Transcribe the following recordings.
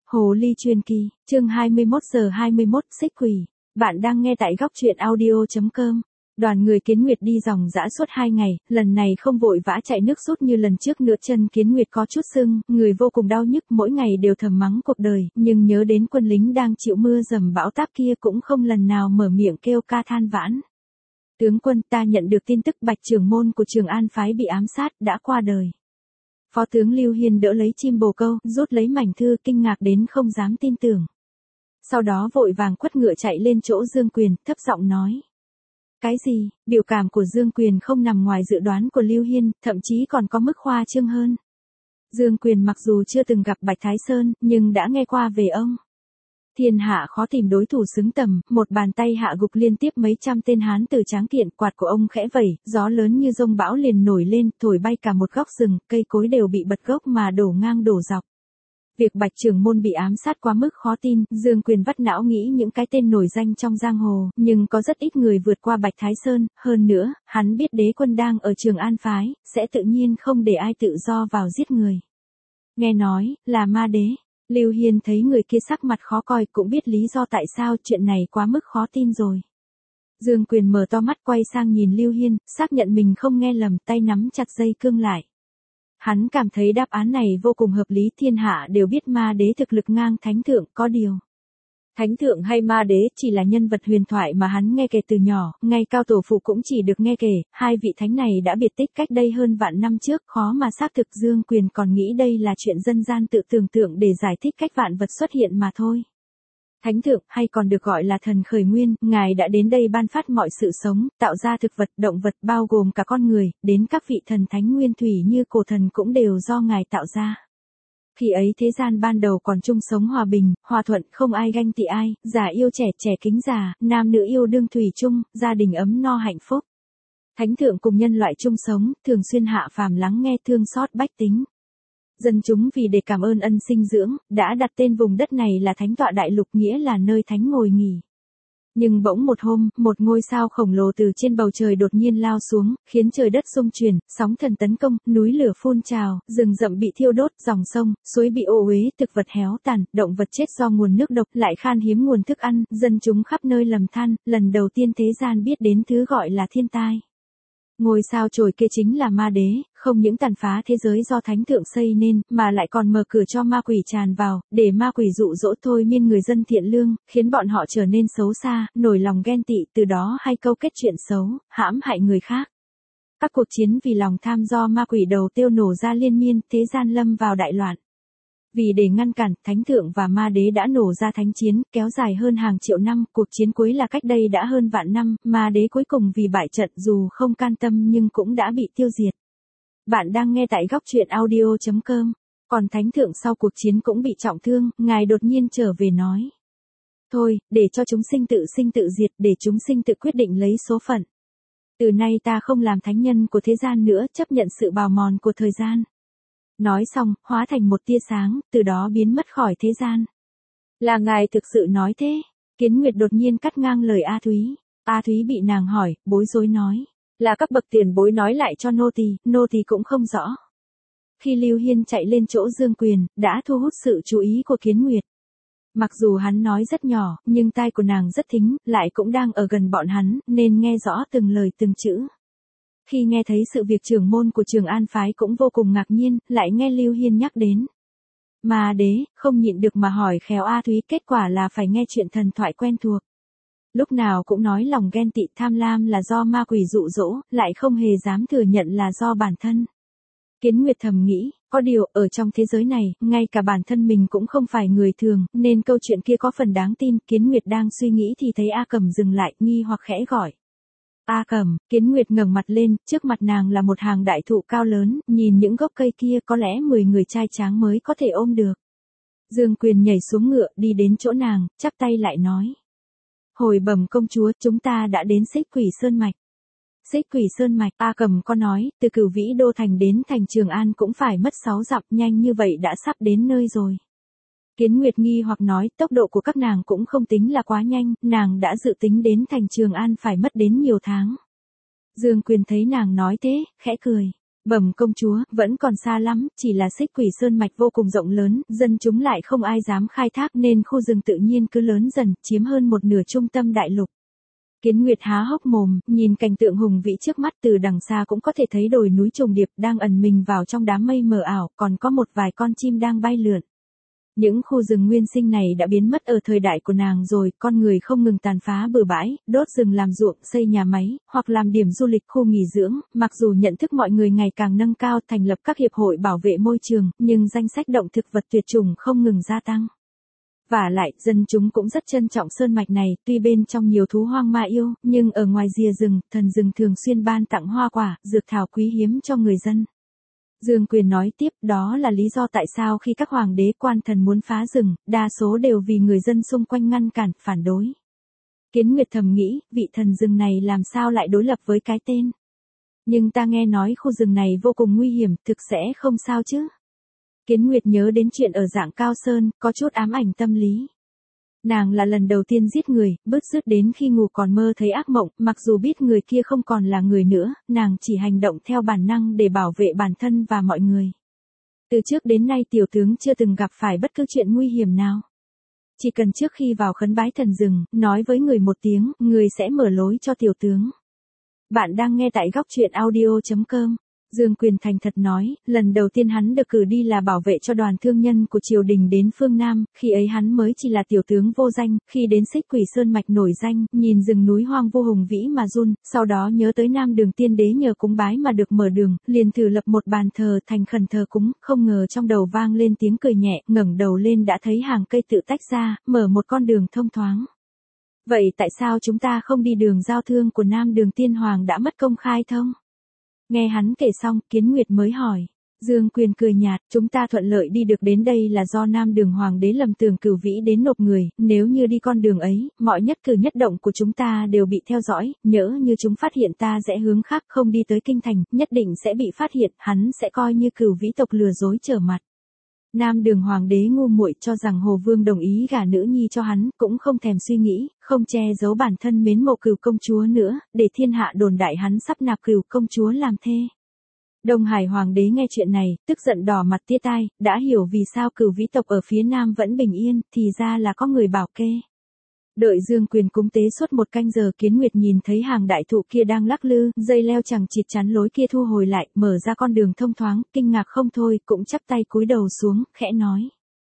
Hồ ly truyền kỳ, chương 21 giờ 21, xích quỷ. Bạn đang nghe tại góc truyện audio.com. Đoàn người Kiến Nguyệt đi dòng dã suốt 2 ngày, lần này không vội vã chạy nước rút như lần trước nữa, chân Kiến Nguyệt có chút sưng, người vô cùng đau nhức, mỗi ngày đều thầm mắng cuộc đời, nhưng nhớ đến quân lính đang chịu mưa dầm bão táp kia cũng không lần nào mở miệng kêu ca than vãn. Tướng quân, ta nhận được tin tức Bạch trưởng môn của Trường An phái bị ám sát, đã qua đời. Phó tướng Lưu Hiên đỡ lấy chim bồ câu, rút lấy mảnh thư, kinh ngạc đến không dám tin tưởng. Sau đó vội vàng quất ngựa chạy lên chỗ Dương Quyền, thấp giọng nói. Cái gì? Biểu cảm của Dương Quyền không nằm ngoài dự đoán của Lưu Hiên, thậm chí còn có mức khoa trương hơn. Dương Quyền mặc dù chưa từng gặp Bạch Thái Sơn, nhưng đã nghe qua về ông. Thiên hạ khó tìm đối thủ xứng tầm, một bàn tay hạ gục liên tiếp mấy trăm tên hán tử tráng kiện, quạt của ông khẽ vẩy, gió lớn như dông bão liền nổi lên, thổi bay cả một góc rừng, cây cối đều bị bật gốc mà đổ ngang đổ dọc. Việc Bạch trưởng môn bị ám sát quá mức khó tin, Dương Quyền vắt não nghĩ những cái tên nổi danh trong giang hồ, nhưng có rất ít người vượt qua Bạch Thái Sơn, hơn nữa, hắn biết đế quân đang ở Trường An phái, sẽ tự nhiên không để ai tự do vào giết người. Nghe nói, là ma đế. Lưu Hiên thấy người kia sắc mặt khó coi, cũng biết lý do tại sao, chuyện này quá mức khó tin rồi. Dương Quyền mở to mắt quay sang nhìn Lưu Hiên, xác nhận mình không nghe lầm, tay nắm chặt dây cương lại. Hắn cảm thấy đáp án này vô cùng hợp lý, thiên hạ đều biết ma đế thực lực ngang thánh thượng, có điều. Thánh thượng hay ma đế chỉ là nhân vật huyền thoại mà hắn nghe kể từ nhỏ, ngay cao tổ phụ cũng chỉ được nghe kể, hai vị thánh này đã biệt tích cách đây hơn vạn năm trước, khó mà xác thực. Dương Quyền còn nghĩ đây là chuyện dân gian tự tưởng tượng để giải thích cách vạn vật xuất hiện mà thôi. Thánh thượng, hay còn được gọi là thần khởi nguyên, ngài đã đến đây ban phát mọi sự sống, tạo ra thực vật, động vật, bao gồm cả con người, đến các vị thần thánh nguyên thủy như cổ thần cũng đều do ngài tạo ra. Khi ấy thế gian ban đầu còn chung sống hòa bình, hòa thuận, không ai ganh tị ai, già yêu trẻ, trẻ kính già, nam nữ yêu đương thủy chung, gia đình ấm no hạnh phúc. Thánh thượng cùng nhân loại chung sống, thường xuyên hạ phàm lắng nghe thương xót bách tính. Dân chúng vì để cảm ơn ân sinh dưỡng, đã đặt tên vùng đất này là Thánh Tọa Đại Lục, nghĩa là nơi thánh ngồi nghỉ. Nhưng bỗng một hôm, một ngôi sao khổng lồ từ trên bầu trời đột nhiên lao xuống, khiến trời đất xung chuyển, sóng thần tấn công, núi lửa phun trào, rừng rậm bị thiêu đốt, dòng sông, suối bị ô uế, thực vật héo tàn, động vật chết do nguồn nước độc, lại khan hiếm nguồn thức ăn, dân chúng khắp nơi lầm than, lần đầu tiên thế gian biết đến thứ gọi là thiên tai. Ngôi sao chổi kia chính là ma đế, không những tàn phá thế giới do thánh thượng xây nên, mà lại còn mở cửa cho ma quỷ tràn vào, để ma quỷ dụ dỗ thôi miên người dân thiện lương, khiến bọn họ trở nên xấu xa, nổi lòng ghen tị, từ đó hay câu kết chuyện xấu, hãm hại người khác. Các cuộc chiến vì lòng tham do ma quỷ đầu tiêu nổ ra liên miên, thế gian lâm vào đại loạn. Vì để ngăn cản, thánh thượng và ma đế đã nổ ra thánh chiến, kéo dài hơn hàng triệu năm, cuộc chiến cuối là cách đây đã hơn vạn năm, ma đế cuối cùng vì bại trận dù không can tâm nhưng cũng đã bị tiêu diệt. Bạn đang nghe tại góc truyện audio.com, còn thánh thượng sau cuộc chiến cũng bị trọng thương, ngài đột nhiên trở về nói. Thôi, để cho chúng sinh tự diệt, để chúng sinh tự quyết định lấy số phận. Từ nay ta không làm thánh nhân của thế gian nữa, chấp nhận sự bào mòn của thời gian. Nói xong, hóa thành một tia sáng, từ đó biến mất khỏi thế gian. Là ngài thực sự nói thế? Kiến Nguyệt đột nhiên cắt ngang lời A Thúy. A Thúy bị nàng hỏi, bối rối nói. Là các bậc tiền bối nói lại cho nô tỳ cũng không rõ. Khi Lưu Hiên chạy lên chỗ Dương Quyền, đã thu hút sự chú ý của Kiến Nguyệt. Mặc dù hắn nói rất nhỏ, nhưng tai của nàng rất thính, lại cũng đang ở gần bọn hắn, nên nghe rõ từng lời từng chữ. Khi nghe thấy sự việc trưởng môn của Trường An phái cũng vô cùng ngạc nhiên, lại nghe Lưu Hiên nhắc đến. Ma đế, không nhịn được mà hỏi khéo A Thúy, kết quả là phải nghe chuyện thần thoại quen thuộc. Lúc nào cũng nói lòng ghen tị tham lam là do ma quỷ dụ dỗ, lại không hề dám thừa nhận là do bản thân. Kiến Nguyệt thầm nghĩ, có điều, ở trong thế giới này, ngay cả bản thân mình cũng không phải người thường, nên câu chuyện kia có phần đáng tin. Kiến Nguyệt đang suy nghĩ thì thấy A Cẩm dừng lại, nghi hoặc khẽ gọi. A Cẩm, Kiến Nguyệt ngẩng mặt lên, trước mặt nàng là một hàng đại thụ cao lớn, nhìn những gốc cây kia có lẽ 10 người trai tráng mới có thể ôm được. Dương Quyền nhảy xuống ngựa, đi đến chỗ nàng, chắp tay lại nói. Hồi bẩm công chúa, chúng ta đã đến Xích Quỷ Sơn Mạch. Xích Quỷ Sơn Mạch, A Cẩm có nói, từ Cửu Vĩ Đô Thành đến thành Trường An cũng phải mất 6 dặm, nhanh như vậy đã sắp đến nơi rồi. Kiến Nguyệt nghi hoặc nói, tốc độ của các nàng cũng không tính là quá nhanh, nàng đã dự tính đến thành Trường An phải mất đến nhiều tháng. Dương Quyền thấy nàng nói thế, khẽ cười. Bẩm công chúa, vẫn còn xa lắm, chỉ là Xích Quỷ Sơn mạch vô cùng rộng lớn, dân chúng lại không ai dám khai thác nên khu rừng tự nhiên cứ lớn dần, chiếm hơn một nửa trung tâm đại lục. Kiến Nguyệt há hốc mồm, nhìn cảnh tượng hùng vĩ trước mắt, từ đằng xa cũng có thể thấy đồi núi trùng điệp đang ẩn mình vào trong đám mây mờ ảo, còn có một vài con chim đang bay lượn. Những khu rừng nguyên sinh này đã biến mất ở thời đại của nàng rồi, con người không ngừng tàn phá bừa bãi, đốt rừng làm ruộng, xây nhà máy, hoặc làm điểm du lịch khu nghỉ dưỡng, mặc dù nhận thức mọi người ngày càng nâng cao, thành lập các hiệp hội bảo vệ môi trường, nhưng danh sách động thực vật tuyệt chủng không ngừng gia tăng. Vả lại, dân chúng cũng rất trân trọng sơn mạch này, tuy bên trong nhiều thú hoang ma yêu, nhưng ở ngoài rìa rừng, thần rừng thường xuyên ban tặng hoa quả, dược thảo quý hiếm cho người dân. Dương Quyền nói tiếp, đó là lý do tại sao khi các hoàng đế quan thần muốn phá rừng, đa số đều vì người dân xung quanh ngăn cản, phản đối. Kiến Nguyệt thầm nghĩ, vị thần rừng này làm sao lại đối lập với cái tên. Nhưng ta nghe nói khu rừng này vô cùng nguy hiểm, thực sẽ không sao chứ. Kiến Nguyệt nhớ đến chuyện ở Dạng Cao Sơn, có chút ám ảnh tâm lý. Nàng là lần đầu tiên giết người, bứt rứt đến khi ngủ còn mơ thấy ác mộng, mặc dù biết người kia không còn là người nữa, nàng chỉ hành động theo bản năng để bảo vệ bản thân và mọi người. Từ trước đến nay tiểu tướng chưa từng gặp phải bất cứ chuyện nguy hiểm nào. Chỉ cần trước khi vào khấn bái thần rừng, nói với người một tiếng, người sẽ mở lối cho tiểu tướng. Bạn đang nghe tại góc truyện audio.com. Dương Quyền thành thật nói, lần đầu tiên hắn được cử đi là bảo vệ cho đoàn thương nhân của triều đình đến phương Nam, khi ấy hắn mới chỉ là tiểu tướng vô danh, khi đến Xích Quỷ Sơn mạch nổi danh, nhìn rừng núi hoang vô hùng vĩ mà run, sau đó nhớ tới Nam Đường Tiên Đế nhờ cúng bái mà được mở đường, liền thử lập một bàn thờ thành khẩn thờ cúng, không ngờ trong đầu vang lên tiếng cười nhẹ, ngẩng đầu lên đã thấy hàng cây tự tách ra, mở một con đường thông thoáng. Vậy tại sao chúng ta không đi đường giao thương của Nam Đường Tiên Hoàng đã mất công khai thông? Nghe hắn kể xong, Kiến Nguyệt mới hỏi. Dương Quyền cười nhạt, chúng ta thuận lợi đi được đến đây là do Nam Đường Hoàng đế lầm tưởng Cửu Vĩ đến nộp người, nếu như đi con đường ấy, mọi nhất cử nhất động của chúng ta đều bị theo dõi, nhỡ như chúng phát hiện ta rẽ hướng khác không đi tới kinh thành, nhất định sẽ bị phát hiện, hắn sẽ coi như Cửu Vĩ tộc lừa dối trở mặt. Nam Đường Hoàng đế ngu muội cho rằng Hồ Vương đồng ý gả nữ nhi cho hắn, cũng không thèm suy nghĩ, không che giấu bản thân mến mộ Cửu công chúa nữa, để thiên hạ đồn đại hắn sắp nạp Cửu công chúa làm thê. Đông Hải Hoàng đế nghe chuyện này, tức giận đỏ mặt tía tai, đã hiểu vì sao Cửu Vĩ tộc ở phía Nam vẫn bình yên, thì ra là có người bảo kê. Đợi Dương Quyền cúng tế suốt một canh giờ, Kiến Nguyệt nhìn thấy hàng đại thụ kia đang lắc lư, dây leo chẳng chịt chắn lối kia thu hồi lại, mở ra con đường thông thoáng, kinh ngạc không thôi, cũng chắp tay cúi đầu xuống, khẽ nói.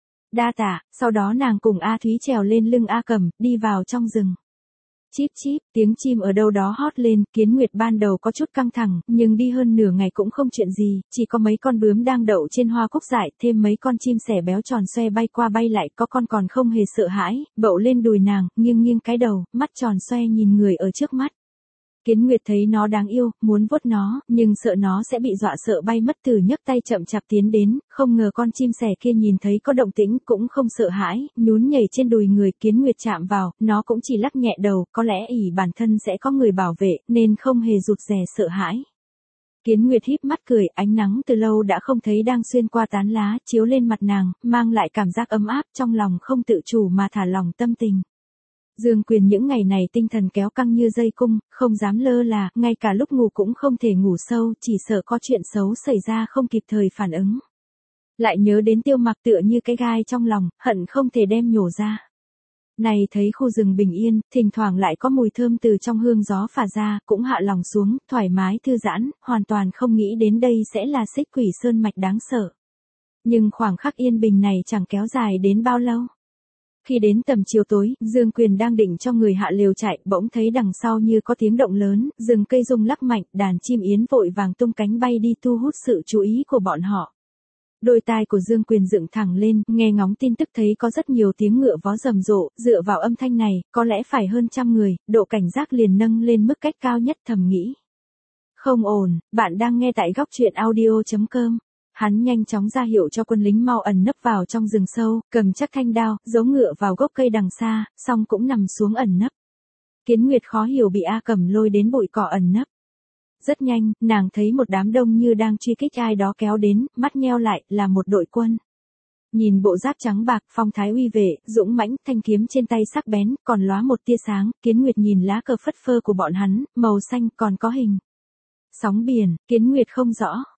Đa tạ, sau đó nàng cùng A Thúy trèo lên lưng A Cầm, đi vào trong rừng. Chíp chíp, tiếng chim ở đâu đó hót lên, Kiến Nguyệt ban đầu có chút căng thẳng, nhưng đi hơn nửa ngày cũng không chuyện gì, chỉ có mấy con bướm đang đậu trên hoa cúc dại, thêm mấy con chim sẻ béo tròn xoe bay qua bay lại, có con còn không hề sợ hãi, bậu lên đùi nàng, nghiêng nghiêng cái đầu, mắt tròn xoe nhìn người ở trước mắt. Kiến Nguyệt thấy nó đáng yêu, muốn vuốt nó, nhưng sợ nó sẽ bị dọa sợ bay mất, từ nhấc tay chậm chạp tiến đến, không ngờ con chim sẻ kia nhìn thấy có động tĩnh cũng không sợ hãi, nhún nhảy trên đùi người. Kiến Nguyệt chạm vào, nó cũng chỉ lắc nhẹ đầu, có lẽ ỷ bản thân sẽ có người bảo vệ, nên không hề rụt rè sợ hãi. Kiến Nguyệt híp mắt cười, ánh nắng từ lâu đã không thấy đang xuyên qua tán lá, chiếu lên mặt nàng, mang lại cảm giác ấm áp, trong lòng không tự chủ mà thả lỏng tâm tình. Dương Quyền những ngày này tinh thần kéo căng như dây cung, không dám lơ là, ngay cả lúc ngủ cũng không thể ngủ sâu, chỉ sợ có chuyện xấu xảy ra không kịp thời phản ứng. Lại nhớ đến Tiêu Mặc tựa như cái gai trong lòng, hận không thể đem nhổ ra. Này thấy khu rừng bình yên, thỉnh thoảng lại có mùi thơm từ trong hương gió phả ra, cũng hạ lòng xuống, thoải mái thư giãn, hoàn toàn không nghĩ đến đây sẽ là Xích Quỷ Sơn mạch đáng sợ. Nhưng khoảng khắc yên bình này chẳng kéo dài đến bao lâu. Khi đến tầm chiều tối, Dương Quyền đang định cho người hạ lều chạy, bỗng thấy đằng sau như có tiếng động lớn, rừng cây rung lắc mạnh, đàn chim yến vội vàng tung cánh bay đi thu hút sự chú ý của bọn họ. Đôi tai của Dương Quyền dựng thẳng lên, nghe ngóng tin tức thấy có rất nhiều tiếng ngựa vó rầm rộ, dựa vào âm thanh này, có lẽ phải hơn 100 người, độ cảnh giác liền nâng lên mức cách cao nhất, thầm nghĩ. Không ổn, bạn đang nghe tại góc truyện audio.com. Hắn nhanh chóng ra hiệu cho quân lính mau ẩn nấp vào trong rừng sâu, cầm chắc thanh đao, giấu ngựa vào gốc cây đằng xa, xong cũng nằm xuống ẩn nấp. Kiến Nguyệt khó hiểu bị A Cầm lôi đến bụi cỏ ẩn nấp. Rất nhanh, nàng thấy một đám đông như đang truy kích ai đó kéo đến, mắt nheo lại, là một đội quân. Nhìn bộ giáp trắng bạc, phong thái uy vệ, dũng mãnh, thanh kiếm trên tay sắc bén, còn lóa một tia sáng, Kiến Nguyệt nhìn lá cờ phất phơ của bọn hắn, màu xanh, còn có hình. Sóng biển, Kiến Nguyệt không rõ,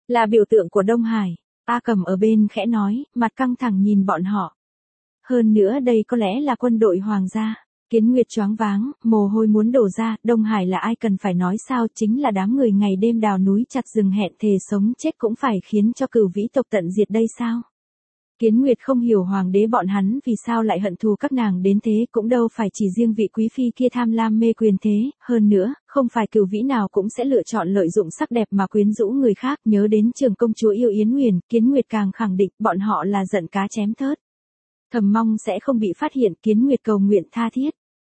Là biểu tượng của Đông Hải. A Cầm ở bên khẽ nói, mặt căng thẳng nhìn bọn họ. Hơn nữa đây có lẽ là quân đội hoàng gia. Kiến Nguyệt choáng váng, mồ hôi muốn đổ ra, Đông Hải là ai cần phải nói sao, chính là đám người ngày đêm đào núi chặt rừng hẹn thề sống chết cũng phải khiến cho Cửu Vĩ tộc tận diệt đây sao? Kiến Nguyệt không hiểu hoàng đế bọn hắn vì sao lại hận thù các nàng đến thế, cũng đâu phải chỉ riêng vị quý phi kia tham lam mê quyền thế, hơn nữa, không phải Cửu Vĩ nào cũng sẽ lựa chọn lợi dụng sắc đẹp mà quyến rũ người khác. Nhớ đến Trường công chúa yêu Yến Huyền, Kiến Nguyệt càng khẳng định bọn họ là giận cá chém thớt. Thầm mong sẽ không bị phát hiện, Kiến Nguyệt cầu nguyện tha thiết.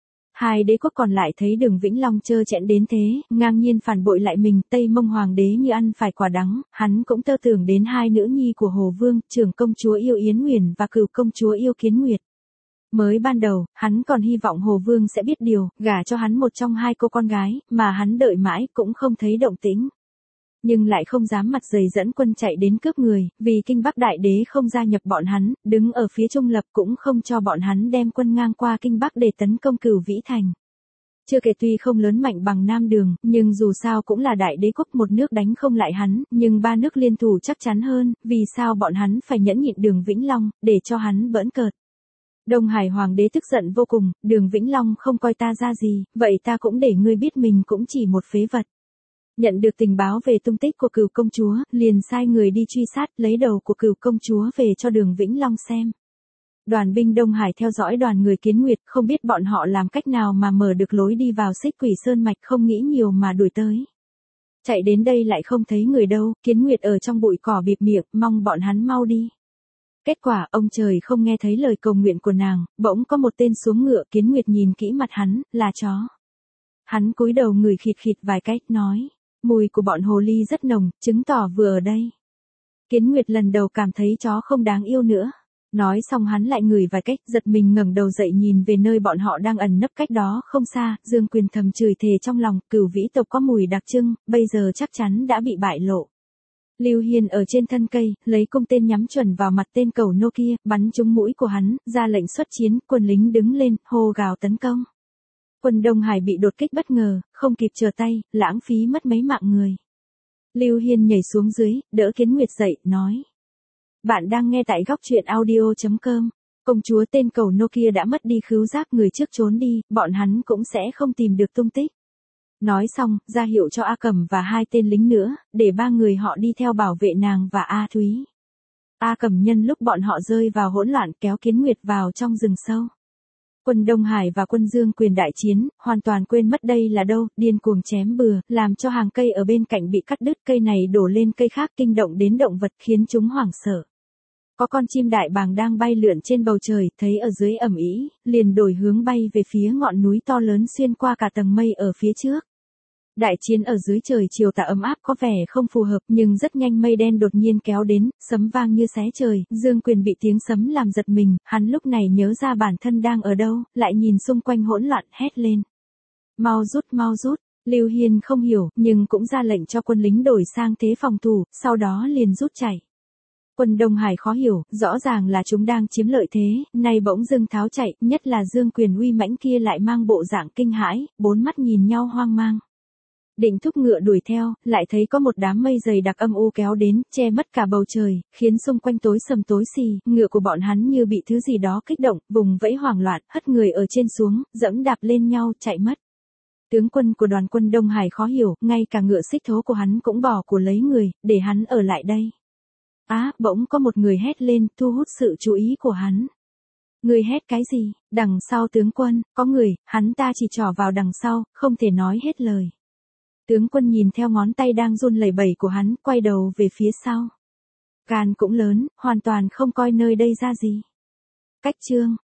Hai đế quốc còn lại thấy Đường Vĩnh Long trơ trẽn đến thế, ngang nhiên phản bội lại mình, Tây Mông hoàng đế như ăn phải quả đắng, hắn cũng tơ tưởng đến hai nữ nhi của Hồ Vương, Trưởng công chúa yêu Yến Huyền và Cửu công chúa yêu Kiến Nguyệt. Mới ban đầu, hắn còn hy vọng Hồ Vương sẽ biết điều, gả cho hắn một trong hai cô con gái, mà hắn đợi mãi cũng không thấy động tĩnh. Nhưng lại không dám mặt dày dẫn quân chạy đến cướp người, vì Kinh Bắc đại đế không gia nhập bọn hắn, đứng ở phía trung lập cũng không cho bọn hắn đem quân ngang qua Kinh Bắc để tấn công Cửu Vĩ thành. Chưa kể tuy không lớn mạnh bằng Nam Đường, nhưng dù sao cũng là đại đế quốc, một nước đánh không lại hắn, nhưng ba nước liên thủ chắc chắn hơn, vì sao bọn hắn phải nhẫn nhịn Đường Vĩnh Long, để cho hắn bỡn cợt. Đông Hải hoàng đế tức giận vô cùng, Đường Vĩnh Long không coi ta ra gì, vậy ta cũng để ngươi biết mình cũng chỉ một phế vật. Nhận được tình báo về tung tích của Cửu công chúa, liền sai người đi truy sát, lấy đầu của Cửu công chúa về cho Đường Vĩnh Long xem. Đoàn binh Đông Hải theo dõi đoàn người Kiến Nguyệt, không biết bọn họ làm cách nào mà mở được lối đi vào Xích Quỷ Sơn mạch, không nghĩ nhiều mà đuổi tới. Chạy đến đây lại không thấy người đâu, Kiến Nguyệt ở trong bụi cỏ bịt miệng, mong bọn hắn mau đi. Kết quả ông trời không nghe thấy lời cầu nguyện của nàng, bỗng có một tên xuống ngựa, Kiến Nguyệt nhìn kỹ mặt hắn, là chó. Hắn cúi đầu ngửi khịt khịt vài cái, nói. Mùi của bọn hồ ly rất nồng, chứng tỏ vừa ở đây. Kiến Nguyệt lần đầu cảm thấy chó không đáng yêu nữa. Nói xong hắn lại ngửi vài cách, giật mình ngẩng đầu dậy nhìn về nơi bọn họ đang ẩn nấp cách đó không xa, Dương Quyền thầm chửi thề trong lòng, Cửu Vĩ tộc có mùi đặc trưng, bây giờ chắc chắn đã bị bại lộ. Lưu Hiên ở trên thân cây, lấy cung tên nhắm chuẩn vào mặt tên cẩu nô kia, bắn trúng mũi của hắn, ra lệnh xuất chiến, quân lính đứng lên, hô gào tấn công. Quân Đông Hải bị đột kích bất ngờ, không kịp trở tay, lãng phí mất mấy mạng người. Lưu Hiên nhảy xuống dưới, đỡ Kiến Nguyệt dậy, nói. Bạn đang nghe tại góc truyện audio.com. Công chúa tên cẩu nô kia đã mất đi khứu giác, người trước trốn đi, bọn hắn cũng sẽ không tìm được tung tích. Nói xong, ra hiệu cho A Cầm và hai tên lính nữa, để ba người họ đi theo bảo vệ nàng và A Thúy. A Cầm nhân lúc bọn họ rơi vào hỗn loạn kéo Kiến Nguyệt vào trong rừng sâu. Quân Đông Hải và quân Dương Quyền đại chiến, hoàn toàn quên mất đây là đâu, điên cuồng chém bừa, làm cho hàng cây ở bên cạnh bị cắt đứt, cây này đổ lên cây khác, kinh động đến động vật khiến chúng hoảng sợ. Có con chim đại bàng đang bay lượn trên bầu trời, thấy ở dưới ầm ĩ, liền đổi hướng bay về phía ngọn núi to lớn xuyên qua cả tầng mây ở phía trước. Đại chiến ở dưới trời chiều tà ấm áp có vẻ không phù hợp, nhưng rất nhanh mây đen đột nhiên kéo đến, sấm vang như xé trời, Dương Quyền bị tiếng sấm làm giật mình, hắn lúc này nhớ ra bản thân đang ở đâu, lại nhìn xung quanh hỗn loạn, hét lên. Mau rút, Lưu Hiên không hiểu, nhưng cũng ra lệnh cho quân lính đổi sang thế phòng thủ, sau đó liền rút chạy. Quân Đông Hải khó hiểu, rõ ràng là chúng đang chiếm lợi thế, nay bỗng dưng tháo chạy, nhất là Dương Quyền uy mãnh kia lại mang bộ dạng kinh hãi, bốn mắt nhìn nhau hoang mang. Định thúc ngựa đuổi theo, lại thấy có một đám mây dày đặc âm u kéo đến, che mất cả bầu trời, khiến xung quanh tối sầm tối xì, ngựa của bọn hắn như bị thứ gì đó kích động, vùng vẫy hoảng loạn, hất người ở trên xuống, dẫm đạp lên nhau, chạy mất. Tướng quân của đoàn quân Đông Hải khó hiểu, ngay cả ngựa xích thố của hắn cũng bỏ của lấy người, để hắn ở lại đây. Bỗng có một người hét lên, thu hút sự chú ý của hắn. Người hét cái gì? Đằng sau tướng quân, có người, hắn ta chỉ trỏ vào đằng sau, không thể nói hết lời. Tướng quân nhìn theo ngón tay đang run lẩy bẩy của hắn, quay đầu về phía sau. Gan cũng lớn, hoàn toàn không coi nơi đây ra gì. Cách chương